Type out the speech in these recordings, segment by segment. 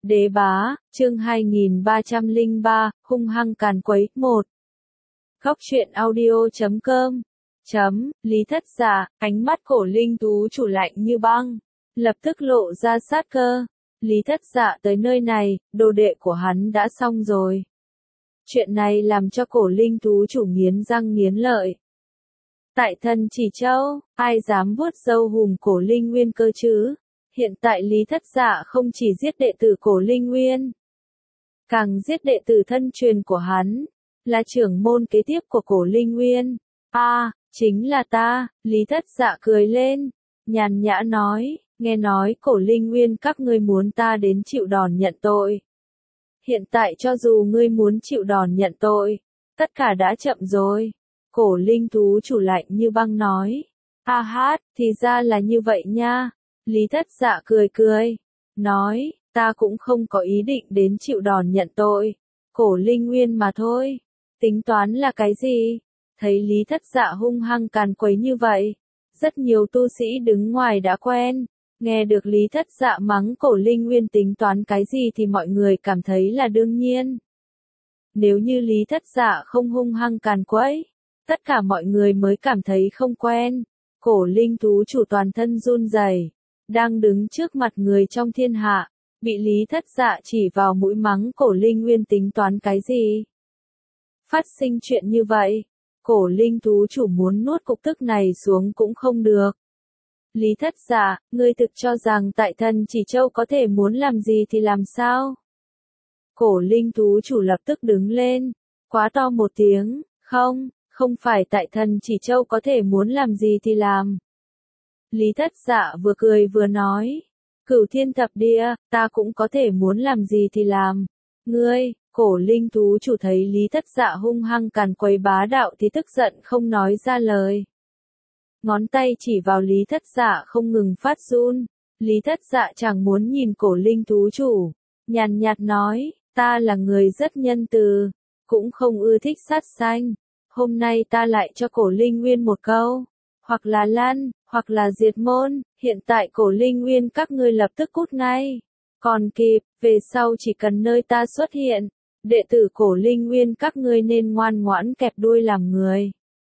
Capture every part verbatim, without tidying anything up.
Đế bá, chương hai nghìn ba trăm lẻ ba, hung hăng càn quấy, một. Góc truyện audio chấm com. Chấm, Lý Thất Dạ, ánh mắt Cổ Linh Tú chủ lạnh như băng, lập tức lộ ra sát cơ. Lý Thất Dạ tới nơi này, đồ đệ của hắn đã xong rồi. Chuyện này làm cho Cổ Linh Tú chủ nghiến răng nghiến lợi. Tại Thần Chỉ Châu, ai dám vuốt râu hùm Cổ Linh Nguyên cơ chứ? Hiện tại Lý Thất Dạ không chỉ giết đệ tử Cổ Linh Nguyên, càng giết đệ tử thân truyền của hắn, là trưởng môn kế tiếp của Cổ Linh Nguyên. A, à, chính là ta. Lý Thất Dạ cười lên, nhàn nhã nói, nghe nói Cổ Linh Nguyên các ngươi muốn ta đến chịu đòn nhận tội. Hiện tại cho dù ngươi muốn chịu đòn nhận tội, tất cả đã chậm rồi. Cổ Linh Tú chủ lạnh như băng nói. A hát, thì ra là như vậy nha. Lý Thất Dạ cười cười, nói, ta cũng không có ý định đến chịu đòn nhận tội. Cổ Linh Nguyên mà thôi. Tính toán là cái gì? Thấy Lý Thất Dạ hung hăng càn quấy như vậy, rất nhiều tu sĩ đứng ngoài đã quen. Nghe được Lý Thất Dạ mắng Cổ Linh Nguyên tính toán cái gì thì mọi người cảm thấy là đương nhiên. Nếu như Lý Thất Dạ không hung hăng càn quấy, tất cả mọi người mới cảm thấy không quen. Cổ Linh Tú chủ toàn thân run rẩy, đang đứng trước mặt người trong thiên hạ, bị Lý Thất Dạ chỉ vào mũi mắng Cổ Linh Nguyên tính toán cái gì. Phát sinh chuyện như vậy, Cổ Linh Tú chủ muốn nuốt cục tức này xuống cũng không được. Lý Thất Dạ, ngươi thực cho rằng tại Thần Chỉ Châu có thể muốn làm gì thì làm sao? Cổ Linh Tú chủ lập tức đứng lên, quá to một tiếng, không, không phải tại Thần Chỉ Châu có thể muốn làm gì thì làm. Lý Thất Dạ vừa cười vừa nói, Cửu Thiên Thập Địa, ta cũng có thể muốn làm gì thì làm. Ngươi, Cổ Linh Tú chủ thấy Lý Thất Dạ hung hăng càn quấy bá đạo thì tức giận không nói ra lời. Ngón tay chỉ vào Lý Thất Dạ không ngừng phát run. Lý Thất Dạ chẳng muốn nhìn Cổ Linh Tú chủ, nhàn nhạt nói, ta là người rất nhân từ, cũng không ưa thích sát sanh. Hôm nay ta lại cho Cổ Linh Nguyên một câu, hoặc là lăn, hoặc là diệt môn. Hiện tại Cổ Linh Nguyên các ngươi lập tức cút ngay, còn kịp, về sau chỉ cần nơi ta xuất hiện, đệ tử Cổ Linh Nguyên các ngươi nên ngoan ngoãn kẹp đuôi làm người.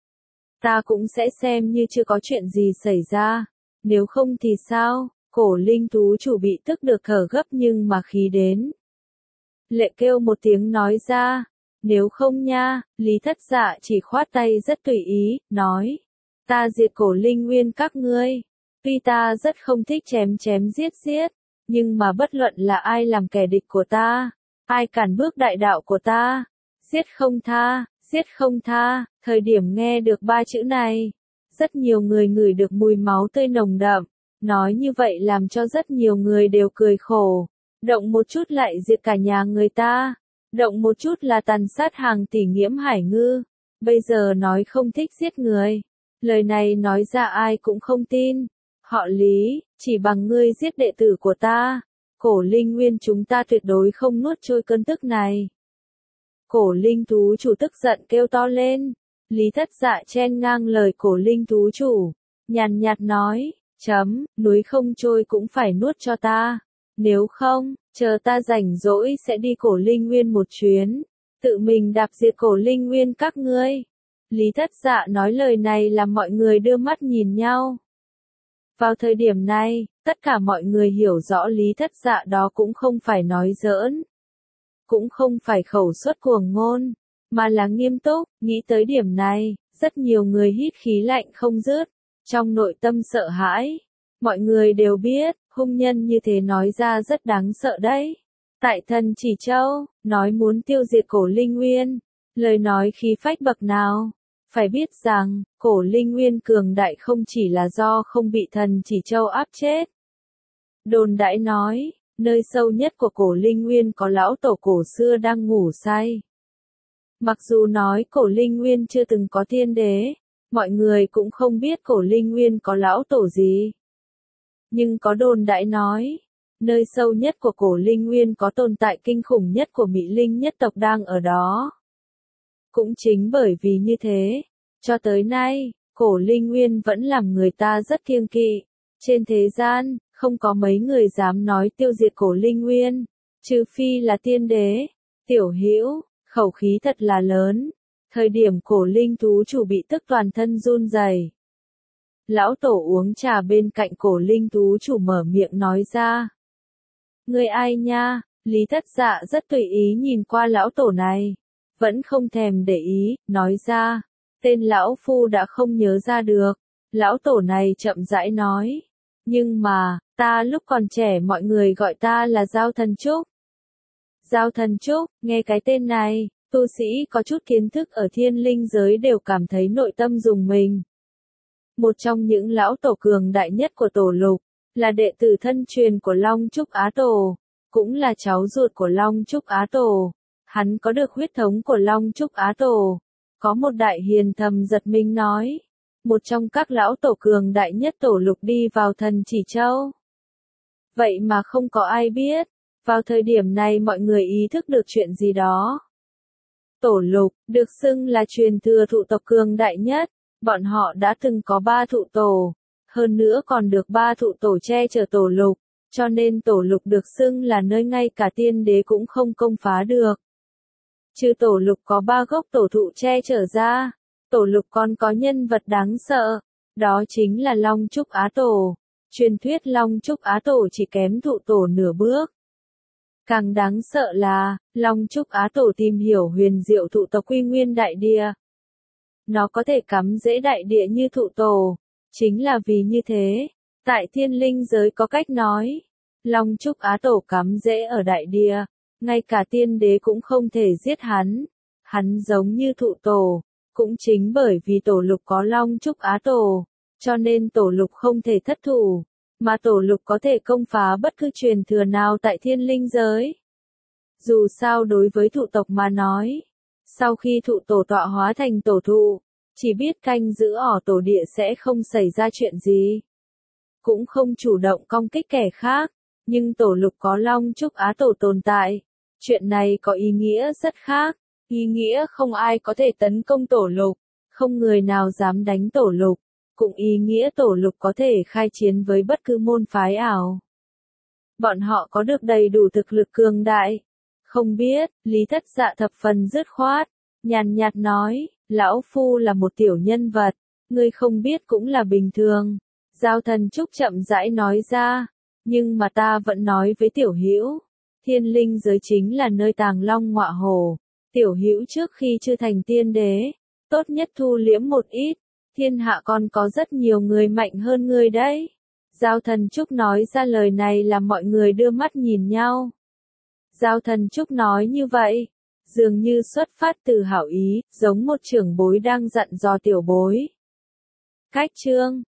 Ta cũng sẽ xem như chưa có chuyện gì xảy ra, nếu không thì sao? Cổ Linh Tú chủ bị tức được thở gấp nhưng mà khí đến. Lệ kêu một tiếng nói ra, nếu không nha. Lý Thất Dạ chỉ khoát tay rất tùy ý, nói, ta diệt Cổ Linh Nguyên các ngươi. Tuy ta rất không thích chém chém giết giết, nhưng mà bất luận là ai làm kẻ địch của ta, ai cản bước đại đạo của ta, giết không tha, giết không tha. Thời điểm nghe được ba chữ này, rất nhiều người ngửi được mùi máu tươi nồng đậm, nói như vậy làm cho rất nhiều người đều cười khổ. Động một chút lại diệt cả nhà người ta, động một chút là tàn sát hàng tỷ nghiễm hải ngư, bây giờ nói không thích giết người. Lời này nói ra ai cũng không tin. Họ Lý, chỉ bằng ngươi giết đệ tử của ta, Cổ Linh Nguyên chúng ta tuyệt đối không nuốt trôi cơn tức này. Cổ Linh Tú chủ tức giận kêu to lên. Lý Thất Dạ chen ngang lời Cổ Linh Tú chủ, nhàn nhạt nói, chấm, núi không trôi cũng phải nuốt cho ta. Nếu không, chờ ta rảnh rỗi sẽ đi Cổ Linh Nguyên một chuyến, tự mình đạp diệt Cổ Linh Nguyên các ngươi. Lý Thất Dạ nói lời này làm mọi người đưa mắt nhìn nhau. Vào thời điểm này, tất cả mọi người hiểu rõ Lý Thất Dạ đó cũng không phải nói giỡn, cũng không phải khẩu suất cuồng ngôn, mà là nghiêm túc. Nghĩ tới điểm này, rất nhiều người hít khí lạnh không dứt, trong nội tâm sợ hãi. Mọi người đều biết, hung nhân như thế nói ra rất đáng sợ đấy. Tại Thần Chỉ Châu, nói muốn tiêu diệt Cổ Linh Nguyên, lời nói khí phách bậc nào. Phải biết rằng, Cổ Linh Nguyên cường đại không chỉ là do không bị Thần Chỉ Châu áp chết. Đồn đãi nói, nơi sâu nhất của Cổ Linh Nguyên có lão tổ cổ xưa đang ngủ say. Mặc dù nói Cổ Linh Nguyên chưa từng có thiên đế, mọi người cũng không biết Cổ Linh Nguyên có lão tổ gì. Nhưng có đồn đãi nói, nơi sâu nhất của Cổ Linh Nguyên có tồn tại kinh khủng nhất của Mỹ Linh nhất tộc đang ở đó. Cũng chính bởi vì như thế, cho tới nay, Cổ Linh Nguyên vẫn làm người ta rất kiêng kỵ. Trên thế gian, không có mấy người dám nói tiêu diệt Cổ Linh Nguyên. Trừ phi là tiên đế. Tiểu Hữu, khẩu khí thật là lớn. Thời điểm Cổ Linh thú chủ bị tức toàn thân run rẩy. Lão tổ uống trà bên cạnh Cổ Linh thú chủ mở miệng nói ra. Ngươi ai nha? Lý Thất Dạ rất tùy ý nhìn qua lão tổ này. Vẫn không thèm để ý, nói ra. Tên lão phu đã không nhớ ra được. Lão tổ này chậm rãi nói. Nhưng mà, ta lúc còn trẻ mọi người gọi ta là Giao Thần Trúc. Giao Thần Trúc, nghe cái tên này, tu sĩ có chút kiến thức ở thiên linh giới đều cảm thấy nội tâm rùng mình. Một trong những lão tổ cường đại nhất của tổ lục, là đệ tử thân truyền của Long Trúc Á Tổ, cũng là cháu ruột của Long Trúc Á Tổ. Hắn có được huyết thống của Long Trúc Á Tổ. Có một đại hiền thầm giật mình nói. Một trong các lão tổ cường đại nhất tổ lục đi vào Thần Chỉ Châu. Vậy mà không có ai biết. Vào thời điểm này mọi người ý thức được chuyện gì đó. Tổ lục, được xưng là truyền thừa thụ tộc cường đại nhất. Bọn họ đã từng có ba thụ tổ. Hơn nữa còn được ba thụ tổ che chở tổ lục. Cho nên tổ lục được xưng là nơi ngay cả tiên đế cũng không công phá được. Trừ tổ lục có ba gốc tổ thụ che chở ra. Tổ lục còn có nhân vật đáng sợ. Đó chính là Long Trúc Á Tổ. Truyền thuyết Long Trúc Á Tổ chỉ kém thụ tổ nửa bước. Càng đáng sợ là, Long Trúc Á Tổ tìm hiểu huyền diệu thụ tộc quy nguyên đại địa. Nó có thể cắm rễ đại địa như thụ tổ. Chính là vì như thế, tại thiên linh giới có cách nói. Long Trúc Á Tổ cắm rễ ở đại địa. Ngay cả tiên đế cũng không thể giết hắn. Hắn giống như thụ tổ. Cũng chính bởi vì tổ lục có Long Trúc Á Tổ. Cho nên tổ lục không thể thất thủ. Mà tổ lục có thể công phá bất cứ truyền thừa nào tại thiên linh giới. Dù sao đối với thụ tộc mà nói. Sau khi thụ tổ tọa hóa thành tổ thụ. Chỉ biết canh giữ ỏ tổ địa sẽ không xảy ra chuyện gì. Cũng không chủ động công kích kẻ khác. Nhưng tổ lục có Long Trúc Á Tổ tồn tại. Chuyện này có ý nghĩa rất khác. Ý nghĩa không ai có thể tấn công tổ lục. Không người nào dám đánh tổ lục. Cũng ý nghĩa tổ lục có thể khai chiến với bất cứ môn phái ảo. Bọn họ có được đầy đủ thực lực cường đại. Không biết, Lý Thất Dạ thập phần dứt khoát. Nhàn nhạt nói, lão phu là một tiểu nhân vật. Ngươi không biết cũng là bình thường. Giao Thần Trúc chậm rãi nói ra. Nhưng mà ta vẫn nói với tiểu hữu. Thiên linh giới chính là nơi tàng long ngọa hổ. Tiểu hữu trước khi chưa thành tiên đế. Tốt nhất thu liễm một ít. Thiên hạ còn có rất nhiều người mạnh hơn ngươi đấy. Giao Thần Trúc nói ra lời này làm mọi người đưa mắt nhìn nhau. Giao Thần Trúc nói như vậy. Dường như xuất phát từ hảo ý, giống một trưởng bối đang dặn dò tiểu bối. Cách chương